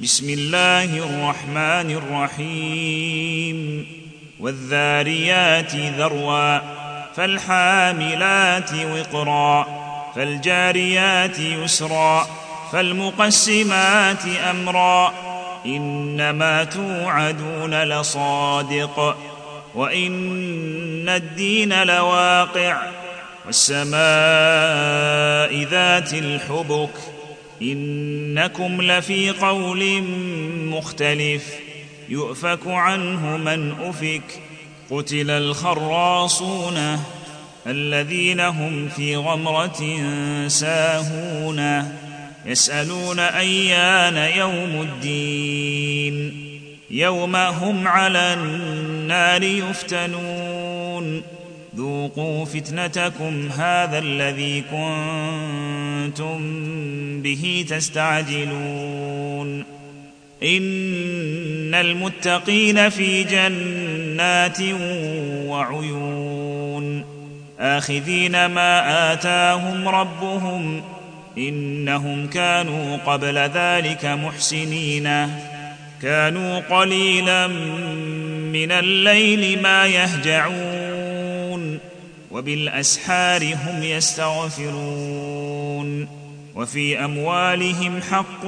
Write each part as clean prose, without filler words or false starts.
بسم الله الرحمن الرحيم والذاريات ذروا فالحاملات وقرا فالجاريات يسرا فالمقسمات أمرا إنما توعدون لصادق وإن الدين لواقع والسماء ذات الحبك إنكم لفي قول مختلف يؤفك عنه من أفك قتل الخراصون الذين هم في غمرة ساهون يسألون أيان يوم الدين يوم هم على النار يفتنون ذوقوا فتنتكم هذا الذي كنتم به تستعجلون إن المتقين في جنات وعيون آخذين ما آتاهم ربهم إنهم كانوا قبل ذلك محسنين كانوا قليلا من الليل ما يهجعون وبالأسحار هم يستغفرون وفي أموالهم حق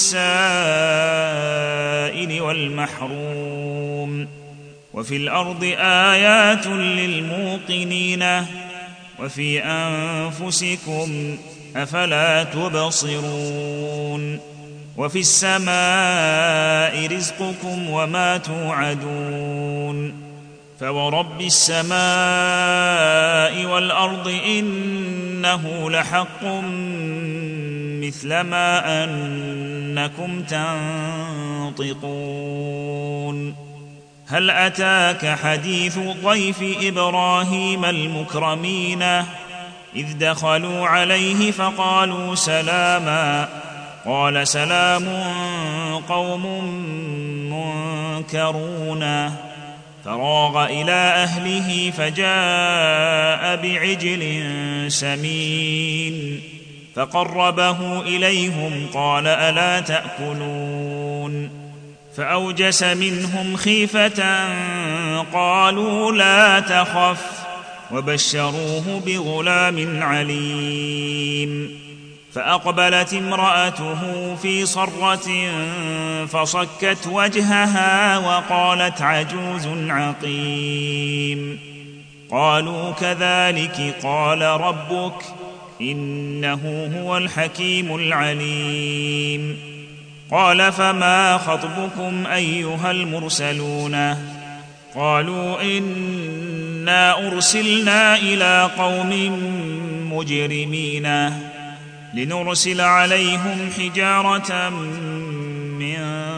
للسائل والمحروم وفي الأرض آيات للموقنين وفي أنفسكم أفلا تبصرون وفي السماء رزقكم وما توعدون فورب السماء والأرض إنه لحق مثل ما أنكم تنطقون هل أتاك حديث ضيف إبراهيم المكرمين إذ دخلوا عليه فقالوا سلاما قال سلام قوم منكرون فراغ إلى أهله فجاء بعجل سمين فقربه إليهم قال ألا تأكلون فأوجس منهم خيفة قالوا لا تخف وبشروه بغلام عليم فأقبلت امرأته في صرة فصكت وجهها وقالت عجوز عقيم قالوا كذلك قال ربك إنه هو الحكيم العليم قال فما خطبكم أيها المرسلون قالوا إنا أرسلنا إلى قوم مجرمين لنرسل عليهم حجارة من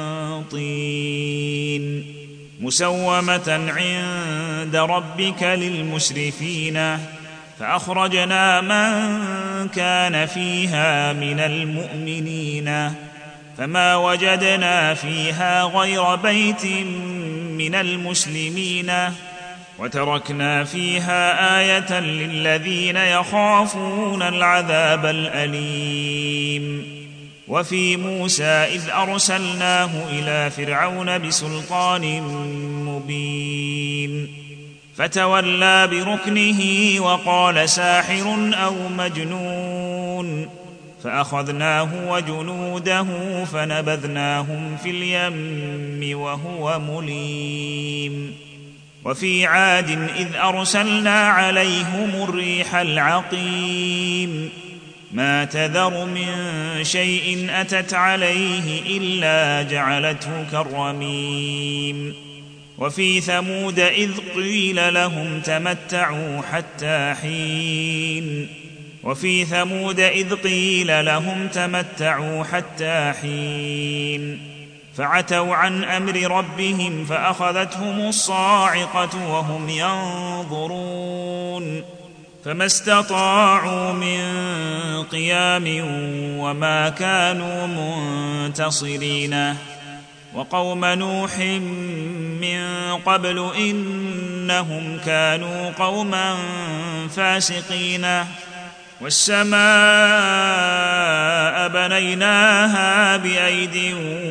طين مسومة عند ربك للمسرفين فأخرجنا من كان فيها من المؤمنين فما وجدنا فيها غير بيت من المسلمين وتركنا فيها آية للذين يخافون العذاب الأليم وفي موسى إذ أرسلناه إلى فرعون بسلطان مبين فتولى بركنه وقال ساحر أو مجنون فأخذناه وجنوده فنبذناهم في اليم وهو مليم وفي عاد إذ أرسلنا عليهم الريح العقيم ما تذر من شيء أتت عليه إلا جعلته كالرميم وفي ثمود إذ قيل لهم تمتعوا حتى حين وفي ثمود إذ قيل لهم تمتعوا حتى حين فعتوا عن أمر ربهم فأخذتهم الصاعقة وهم ينظرون فما استطاعوا من قيام وما كانوا منتصرين وقوم نوح من قبل إنهم كانوا قوما فاسقين والسماء بنيناها بأيد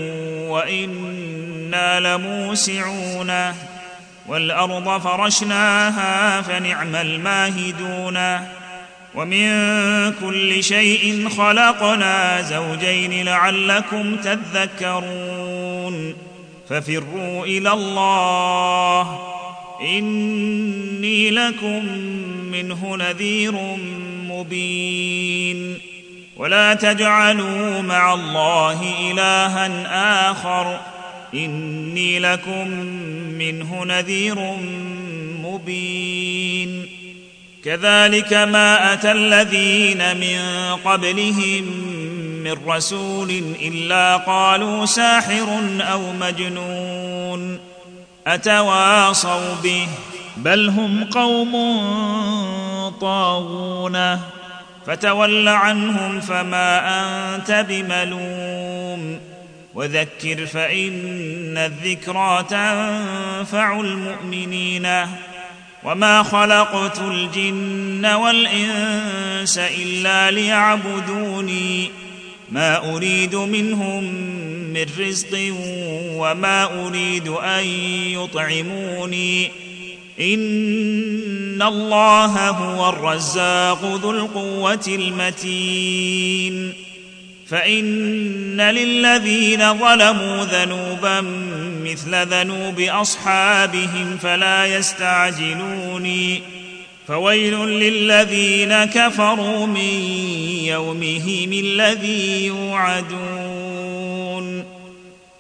وإنا لموسعون والأرض فرشناها فنعم الماهدون ومن كل شيء خلقنا زوجين لعلكم تذكرون ففروا إلى الله إني لكم منه نذير مبين ولا تجعلوا مع الله إلها آخر إني لكم منه نذير مبين كذلك ما أتى الذين من قبلهم من رسول إلا قالوا ساحر أو مجنون أتواصوا به بل هم قوم طاغون فتول عنهم فما أنت بملوم وذكر فإن الذكرى تنفع المؤمنين وما خلقت الجن والإنس إلا ليعبدوني ما أريد منهم من رزق وما أريد أن يطعموني إن الله هو الرزاق ذو القوة المتين فإن للذين ظلموا ذنوبا مثل ذنوب أصحابهم فلا يستعجلوني فويل للذين كفروا من يومهم الذي يوعدون